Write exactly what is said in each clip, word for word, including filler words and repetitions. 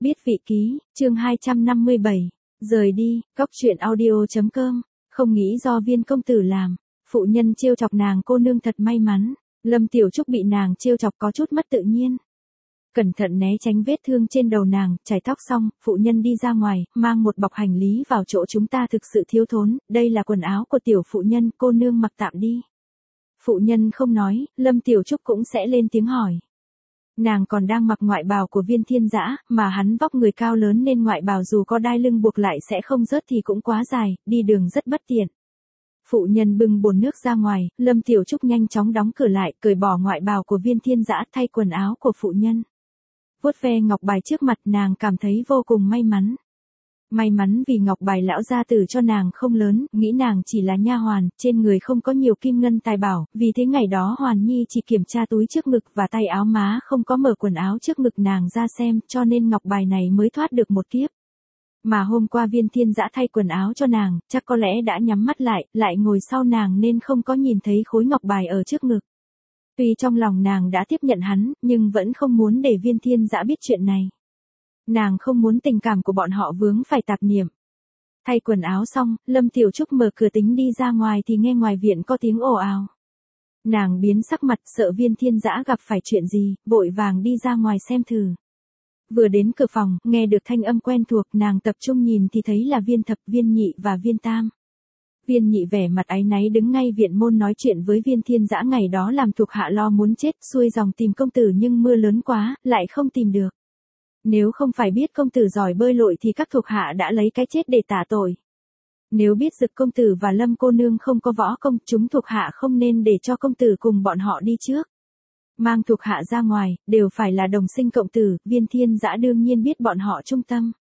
Biết vị ký, chương hai trăm năm mươi bảy, rời đi, góc truyện audio.com, không nghĩ do Viên công tử làm, phụ nhân trêu chọc nàng cô nương thật may mắn, Lâm Tiểu Trúc bị nàng trêu chọc có chút mất tự nhiên. Cẩn thận né tránh vết thương trên đầu nàng, chải tóc xong, phụ nhân đi ra ngoài, mang một bọc hành lý vào chỗ chúng ta thực sự thiếu thốn, đây là quần áo của tiểu phụ nhân, cô nương mặc tạm đi. Phụ nhân không nói, Lâm Tiểu Trúc cũng sẽ lên tiếng hỏi. Nàng còn đang mặc ngoại bào của Viên Thiên Dã, mà hắn vóc người cao lớn nên ngoại bào dù có đai lưng buộc lại sẽ không rớt thì cũng quá dài, đi đường rất bất tiện. Phụ nhân bưng bồn nước ra ngoài, Lâm Tiểu Trúc nhanh chóng đóng cửa lại, cởi bỏ ngoại bào của Viên Thiên Dã thay quần áo của phụ nhân. Vuốt ve ngọc bài trước mặt nàng cảm thấy vô cùng may mắn. May mắn vì ngọc bài lão gia tử cho nàng không lớn, nghĩ nàng chỉ là nha hoàn, trên người không có nhiều kim ngân tài bảo, vì thế ngày đó Hoàn Nhi chỉ kiểm tra túi trước ngực và tay áo má không có mở quần áo trước ngực nàng ra xem, cho nên ngọc bài này mới thoát được một kiếp. Mà hôm qua Viên Thiên Dã thay quần áo cho nàng, chắc có lẽ đã nhắm mắt lại, lại ngồi sau nàng nên không có nhìn thấy khối ngọc bài ở trước ngực. Tuy trong lòng nàng đã tiếp nhận hắn, nhưng vẫn không muốn để Viên Thiên Dã biết chuyện này. Nàng không muốn tình cảm của bọn họ vướng phải tạp niệm. Thay quần áo xong, Lâm Tiểu Trúc mở cửa tính đi ra ngoài thì nghe ngoài viện có tiếng ồn ào. Nàng biến sắc mặt sợ Viên Thiên Dã gặp phải chuyện gì, vội vàng đi ra ngoài xem thử. Vừa đến cửa phòng, nghe được thanh âm quen thuộc, nàng tập trung nhìn thì thấy là Viên Thập, Viên Nhị và Viên Tam. Viên Nhị vẻ mặt áy náy đứng ngay viện môn nói chuyện với Viên Thiên Dã ngày đó làm thuộc hạ lo muốn chết, xuôi dòng tìm công tử nhưng mưa lớn quá, lại không tìm được. Nếu không phải biết công tử giỏi bơi lội thì các thuộc hạ đã lấy cái chết để tả tội. Nếu biết Dực công tử và Lâm cô nương không có võ công, chúng thuộc hạ không nên để cho công tử cùng bọn họ đi trước. Mang thuộc hạ ra ngoài, đều phải là đồng sinh cộng tử, Viên Thiên Dã đương nhiên biết bọn họ trung tâm.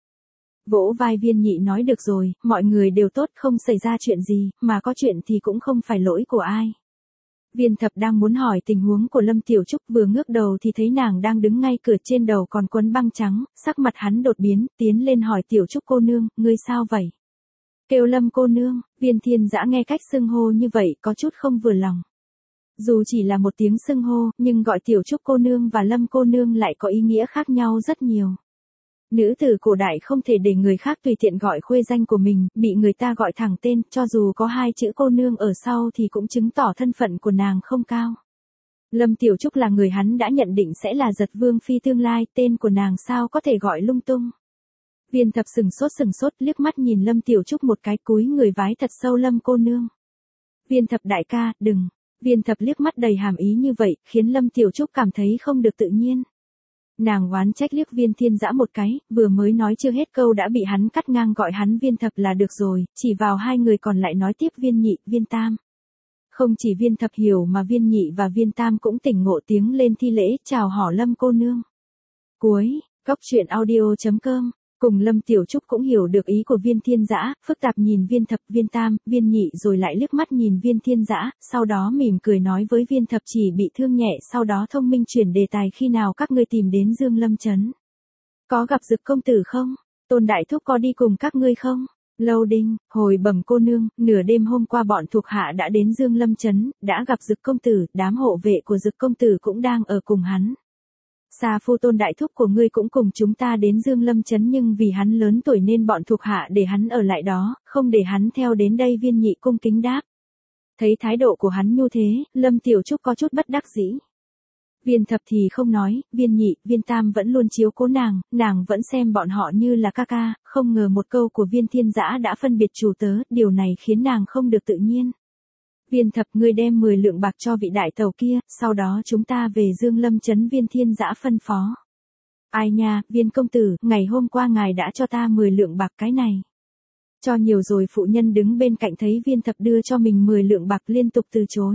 Vỗ vai Viên Nhị nói được rồi, mọi người đều tốt, không xảy ra chuyện gì, mà có chuyện thì cũng không phải lỗi của ai. Viên Thập đang muốn hỏi tình huống của Lâm Tiểu Trúc, vừa ngước đầu thì thấy nàng đang đứng ngay cửa, trên đầu còn quấn băng trắng, sắc mặt hắn đột biến, tiến lên hỏi Tiểu Trúc cô nương, ngươi sao vậy? Kêu Lâm cô nương, Viên Thiên Dã nghe cách xưng hô như vậy có chút không vừa lòng. Dù chỉ là một tiếng xưng hô, nhưng gọi Tiểu Trúc cô nương và Lâm cô nương lại có ý nghĩa khác nhau rất nhiều. Nữ tử cổ đại không thể để người khác tùy tiện gọi khuê danh của mình, bị người ta gọi thẳng tên, cho dù có hai chữ cô nương ở sau thì cũng chứng tỏ thân phận của nàng không cao. Lâm Tiểu Trúc là người hắn đã nhận định sẽ là Giật Vương phi tương lai, tên của nàng sao có thể gọi lung tung. Viên Thập sừng sốt sừng sốt liếc mắt nhìn Lâm Tiểu Trúc một cái, cúi người vái thật sâu Lâm cô nương. Viên Thập đại ca, đừng. Viên Thập liếc mắt đầy hàm ý như vậy, khiến Lâm Tiểu Trúc cảm thấy không được tự nhiên. Nàng oán trách liếc Viên Thiên Dã một cái, vừa mới nói chưa hết câu đã bị hắn cắt ngang, gọi hắn Viên Thập là được rồi, chỉ vào hai người còn lại nói tiếp Viên Nhị, Viên Tam. Không chỉ Viên Thập hiểu mà Viên Nhị và Viên Tam cũng tỉnh ngộ, tiếng lên thi lễ, chào hỏi Lâm cô nương. Cuối, góc truyện audio.com. Cùng Lâm Tiểu Trúc cũng hiểu được ý của Viên Thiên Dã, phức tạp nhìn Viên Thập, Viên Tam, Viên Nhị rồi lại liếc mắt nhìn Viên Thiên Dã, sau đó mỉm cười nói với Viên Thập chỉ bị thương nhẹ, sau đó thông minh chuyển đề tài, khi nào các ngươi tìm đến Dương Lâm Trấn? Có gặp Dực công tử không? Tôn đại thúc có đi cùng các ngươi không? Lâu Đinh, hồi bẩm cô nương, nửa đêm hôm qua bọn thuộc hạ đã đến Dương Lâm Trấn, đã gặp Dực công tử, đám hộ vệ của Dực công tử cũng đang ở cùng hắn. Sa phu Tôn đại thúc của ngươi cũng cùng chúng ta đến Dương Lâm Trấn, nhưng vì hắn lớn tuổi nên bọn thuộc hạ để hắn ở lại đó, không để hắn theo đến đây. Viên Nhị cung kính đáp. Thấy thái độ của hắn như thế, Lâm Tiểu Trúc có chút bất đắc dĩ. Viên Thập thì không nói, Viên Nhị, Viên Tam vẫn luôn chiếu cố nàng, nàng vẫn xem bọn họ như là ca ca, không ngờ một câu của Viên Thiên Dã đã phân biệt chủ tớ, điều này khiến nàng không được tự nhiên. Viên Thập, ngươi đem mười lượng bạc cho vị đại tàu kia, sau đó chúng ta về Dương Lâm Trấn. Viên Thiên Dã phân phó. Ai nha, Viên công tử, ngày hôm qua ngài đã cho ta mười lượng bạc, cái này. Cho nhiều rồi. Phụ nhân đứng bên cạnh thấy Viên Thập đưa cho mình mười lượng bạc liên tục từ chối.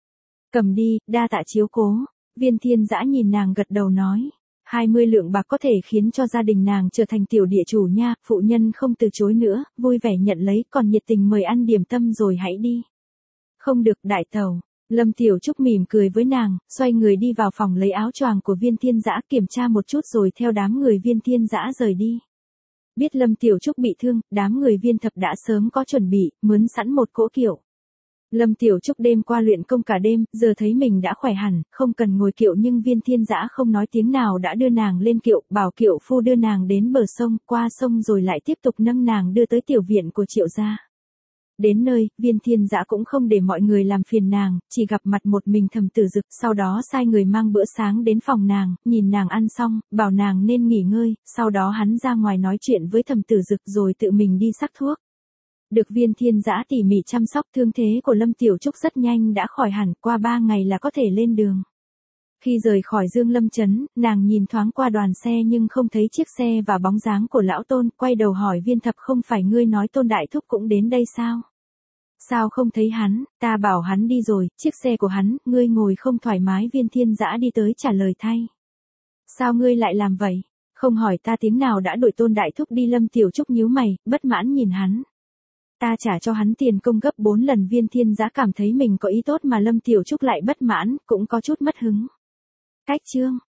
Cầm đi, đa tạ chiếu cố. Viên Thiên Dã nhìn nàng gật đầu nói. hai mươi lượng bạc có thể khiến cho gia đình nàng trở thành tiểu địa chủ nha. Phụ nhân không từ chối nữa, vui vẻ nhận lấy, còn nhiệt tình mời ăn điểm tâm rồi hãy đi. Không được, đại tàu. Lâm Tiểu Trúc mỉm cười với nàng, xoay người đi vào phòng lấy áo choàng của Viên Thiên Dã kiểm tra một chút rồi theo đám người Viên Thiên Dã rời đi. Biết Lâm Tiểu Trúc bị thương, đám người Viên Thập đã sớm có chuẩn bị, mướn sẵn một cỗ kiệu. Lâm Tiểu Trúc đêm qua luyện công cả đêm, giờ thấy mình đã khỏe hẳn, không cần ngồi kiệu nhưng Viên Thiên Dã không nói tiếng nào đã đưa nàng lên kiệu, bảo kiệu phu đưa nàng đến bờ sông, qua sông rồi lại tiếp tục nâng nàng đưa tới tiểu viện của Triệu gia. Đến nơi, Viên Thiên Dã cũng không để mọi người làm phiền nàng, chỉ gặp mặt một mình Thẩm Tử Dực, sau đó sai người mang bữa sáng đến phòng nàng, nhìn nàng ăn xong, bảo nàng nên nghỉ ngơi, sau đó hắn ra ngoài nói chuyện với Thẩm Tử Dực rồi tự mình đi sắc thuốc. Được Viên Thiên Dã tỉ mỉ chăm sóc, thương thế của Lâm Tiểu Trúc rất nhanh đã khỏi hẳn, qua ba ngày là có thể lên đường. Khi rời khỏi Dương Lâm Trấn, nàng nhìn thoáng qua đoàn xe nhưng không thấy chiếc xe và bóng dáng của lão Tôn, quay đầu hỏi Viên Thập không phải ngươi nói Tôn Đại Thúc cũng đến đây sao? Sao không thấy hắn, ta bảo hắn đi rồi, chiếc xe của hắn, ngươi ngồi không thoải mái. Viên Thiên Dã đi tới trả lời thay. Sao ngươi lại làm vậy? Không hỏi ta tiếng nào đã đuổi Tôn Đại Thúc đi. Lâm Tiểu Trúc nhíu mày, bất mãn nhìn hắn. Ta trả cho hắn tiền công gấp bốn lần. Viên Thiên Dã cảm thấy mình có ý tốt mà Lâm Tiểu Trúc lại bất mãn, cũng có chút mất hứng. Cách chương